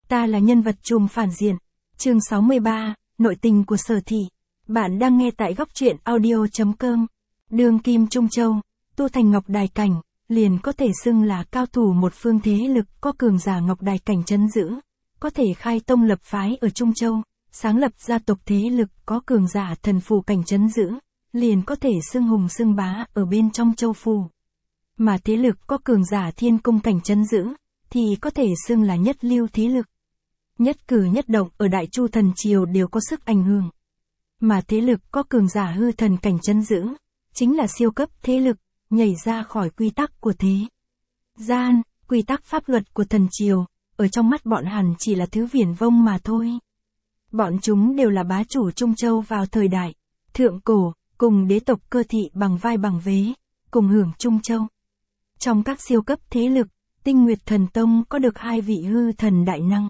Ta là nhân vật trùm phản diện. Chương 63, nội tình của Sở Thị. Bạn đang nghe tại góc truyện audio.com. Đương kim Trung Châu, tu thành Ngọc Đài Cảnh, liền có thể xưng là cao thủ một phương thế lực, có cường giả Ngọc Đài Cảnh trấn giữ, có thể khai tông lập phái ở Trung Châu, sáng lập gia tộc thế lực, có cường giả thần phù cảnh trấn giữ, liền có thể xưng hùng xưng bá ở bên trong châu phù. Mà thế lực có cường giả thiên cung cảnh trấn giữ, thì có thể xưng là nhất lưu thế lực. Nhất cử nhất động ở Đại Chu thần triều đều có sức ảnh hưởng. Mà thế lực có cường giả hư thần cảnh trấn giữ, chính là siêu cấp thế lực, nhảy ra khỏi quy tắc của thế gian, quy tắc pháp luật của thần triều, ở trong mắt bọn hẳn chỉ là thứ viển vông mà thôi. Bọn chúng đều là bá chủ Trung Châu vào thời đại thượng cổ, cùng đế tộc Cơ Thị bằng vai bằng vế, cùng hưởng Trung Châu. Trong các siêu cấp thế lực, Tinh Nguyệt Thần Tông có được 2 vị hư thần đại năng.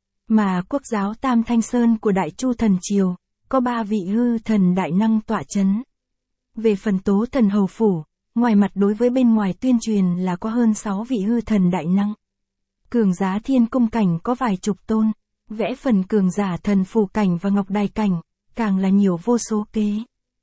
Mà Quốc giáo Tam Thanh Sơn của Đại Chu thần triều, có 3 vị hư thần đại năng tọa chấn. Về phần Tố Thần Hầu Phủ, ngoài mặt đối với bên ngoài tuyên truyền là có hơn 6 vị hư thần đại năng. Cường giá thiên cung cảnh có vài chục tôn, vẽ phần cường giả thần phù cảnh và Ngọc Đài Cảnh, càng là nhiều vô số kế.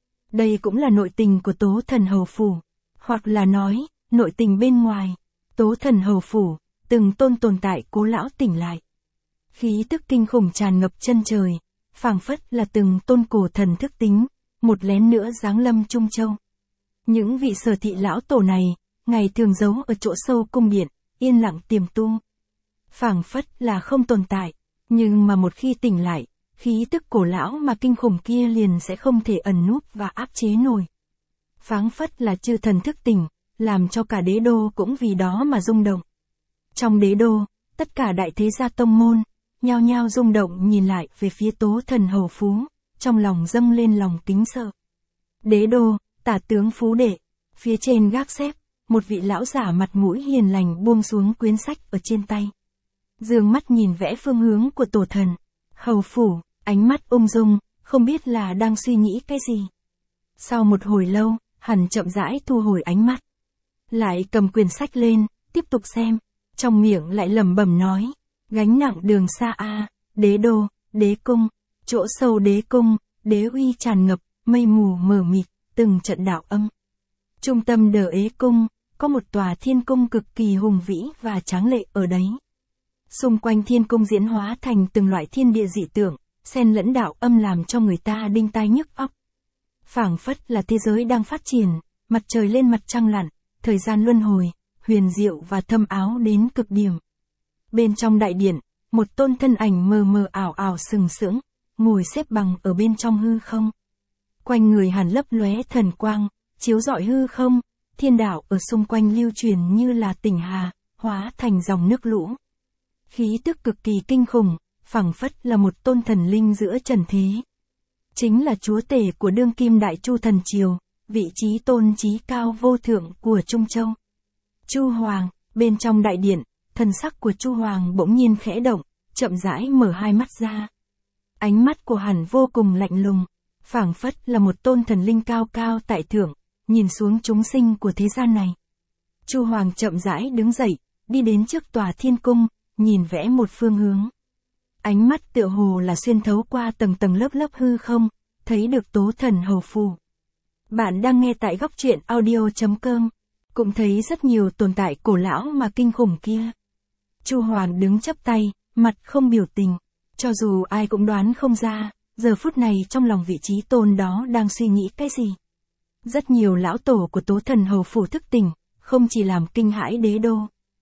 Đây cũng là nội tình của Tố Thần Hầu Phủ, hoặc là nói, nội tình bên ngoài. Tố Thần Hầu Phủ, từng tôn tồn tại cố lão tỉnh lại. Khí tức kinh khủng tràn ngập chân trời, phảng phất là từng tôn cổ thần thức tính, một lén nữa giáng lâm Trung Châu. Những vị Sở Thị lão tổ này, ngày thường giấu ở chỗ sâu cung điện, yên lặng tiềm tu. Phảng phất là không tồn tại, nhưng mà một khi tỉnh lại, khí tức cổ lão mà kinh khủng kia liền sẽ không thể ẩn núp và áp chế nổi. Phảng phất là chư thần thức tỉnh, làm cho cả đế đô cũng vì đó mà rung động. Trong đế đô, tất cả đại thế gia tông môn, nhao nhao rung động nhìn lại về phía Tố Thần Hầu Phú, trong lòng dâng lên lòng kính sợ. Đế đô, tả tướng Phú Đệ, phía trên gác xếp, một vị lão giả mặt mũi hiền lành buông xuống quyển sách ở trên tay. Dương mắt nhìn vẽ phương hướng của Tổ Thần Hầu Phủ, ánh mắt ung dung, không biết là đang suy nghĩ cái gì. Sau một hồi lâu, hắn chậm rãi thu hồi ánh mắt. Lại cầm quyển sách lên, tiếp tục xem, trong miệng lại lẩm bẩm nói, gánh nặng đường xa a, đế đô, đế cung, chỗ sâu đế cung, đế uy tràn ngập, mây mù mờ mịt, từng trận đạo âm. Trung tâm Đờ Ế cung, có một tòa thiên cung cực kỳ hùng vĩ và tráng lệ ở đấy. Xung quanh thiên cung diễn hóa thành từng loại thiên địa dị tượng, xen lẫn đạo âm làm cho người ta đinh tai nhức óc. Phảng phất là thế giới đang phát triển, mặt trời lên mặt trăng lặn, thời gian luân hồi, huyền diệu và thâm áo đến cực điểm. Bên trong đại điện, một tôn thân ảnh mờ mờ ảo ảo sừng sững, ngồi xếp bằng ở bên trong hư không. Quanh người hắn lấp lóe thần quang, chiếu rọi hư không, thiên đạo ở xung quanh lưu truyền như là tỉnh hà, hóa thành dòng nước lũ. Khí tức cực kỳ kinh khủng, phảng phất là một tôn thần linh giữa trần thế. Chính là chúa tể của đương kim Đại Chu thần triều, vị trí tôn trí cao vô thượng của Trung Châu. Chu Hoàng, bên trong đại điện, thần sắc của Chu Hoàng bỗng nhiên khẽ động, chậm rãi mở hai mắt ra. Ánh mắt của hắn vô cùng lạnh lùng, phảng phất là một tôn thần linh cao cao tại thượng, nhìn xuống chúng sinh của thế gian này. Chu Hoàng chậm rãi đứng dậy, đi đến trước tòa thiên cung, nhìn vẽ một phương hướng. Ánh mắt tựa hồ là xuyên thấu qua tầng tầng lớp lớp hư không, thấy được Tố Thần Hầu Phủ. Bạn đang nghe tại góc truyện audio.com, cũng thấy rất nhiều tồn tại cổ lão mà kinh khủng kia. Chu Hoàng đứng chắp tay, mặt không biểu tình, cho dù ai cũng đoán không ra, giờ phút này trong lòng vị trí tôn đó đang suy nghĩ cái gì. Rất nhiều lão tổ của Tố Thần Hầu Phủ thức tỉnh, không chỉ làm kinh hãi đế đô,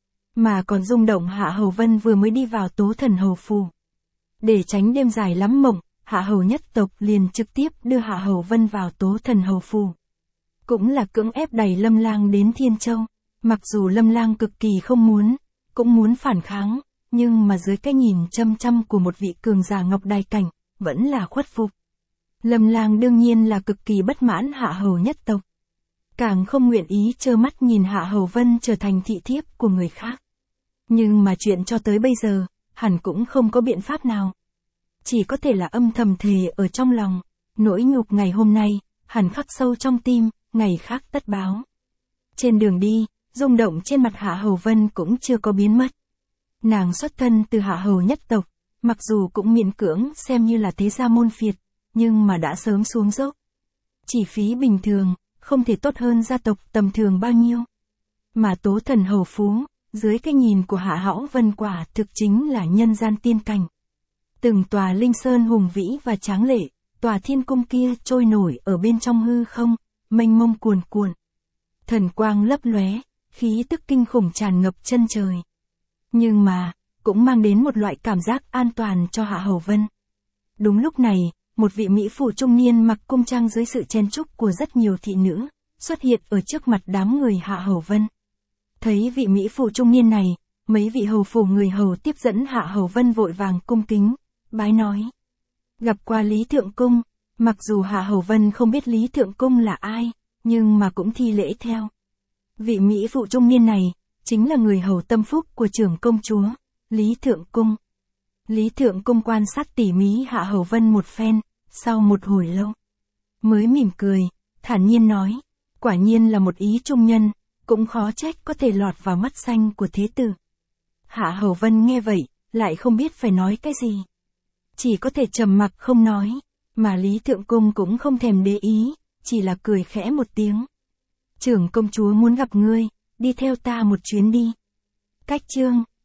mà còn rung động Hạ Hầu Vân vừa mới đi vào Tố Thần Hầu Phủ. Để tránh đêm dài lắm mộng, Hạ Hầu nhất tộc liền trực tiếp đưa Hạ Hầu Vân vào Tố Thần Hầu Phủ. Cũng là cưỡng ép đẩy Lâm Lang đến Thiên Châu, mặc dù Lâm Lang cực kỳ không muốn, cũng muốn phản kháng, nhưng mà dưới cái nhìn chăm chăm của một vị cường giả Ngọc Đài Cảnh, vẫn là khuất phục. Lâm Lang đương nhiên là cực kỳ bất mãn Hạ Hầu nhất tộc, càng không nguyện ý trơ mắt nhìn Hạ Hầu Vân trở thành thị thiếp của người khác. Nhưng mà chuyện cho tới bây giờ, hẳn cũng không có biện pháp nào. Chỉ có thể là âm thầm thề ở trong lòng, nỗi nhục ngày hôm nay, hẳn khắc sâu trong tim, ngày khác tất báo. Trên đường đi, rung động trên mặt Hạ Hầu Vân cũng chưa có biến mất. Nàng xuất thân từ hạ hầu nhất tộc, mặc dù cũng miễn cưỡng xem như là thế gia môn phiệt, nhưng mà đã sớm xuống dốc. Chỉ phí bình thường, không thể tốt hơn gia tộc tầm thường bao nhiêu. Mà Tố Thần hầu phú, dưới cái nhìn của Hạ Hão Vân quả thực chính là nhân gian tiên cảnh. Từng tòa linh sơn hùng vĩ và tráng lệ, tòa thiên cung kia trôi nổi ở bên trong hư không, mênh mông cuồn cuộn. Thần quang lấp lóe, khí tức kinh khủng tràn ngập chân trời. Nhưng mà, cũng mang đến một loại cảm giác an toàn cho Hạ Hầu Vân. Đúng lúc này, một vị mỹ phụ trung niên mặc cung trang dưới sự chen chúc của rất nhiều thị nữ, xuất hiện ở trước mặt đám người Hạ Hầu Vân. Thấy vị mỹ phụ trung niên này, mấy vị hầu phủ người hầu tiếp dẫn Hạ Hầu Vân vội vàng cung kính, bái nói. Gặp qua Lý Thượng Cung, mặc dù Hạ Hầu Vân không biết Lý Thượng Cung là ai, nhưng mà cũng thi lễ theo. Vị mỹ phụ trung niên này, chính là người hầu tâm phúc của trưởng công chúa, Lý Thượng Cung. Lý Thượng Cung quan sát tỉ mỉ Hạ Hầu Vân một phen, sau một hồi lâu, mới mỉm cười, thản nhiên nói, quả nhiên là một ý trung nhân, cũng khó trách có thể lọt vào mắt xanh của thế tử. Hạ Hầu Vân nghe vậy, lại không biết phải nói cái gì. Chỉ có thể trầm mặc không nói, mà Lý Thượng Cung cũng không thèm để ý, chỉ là cười khẽ một tiếng. Trưởng công chúa muốn gặp ngươi, đi theo ta một chuyến đi. Cách chương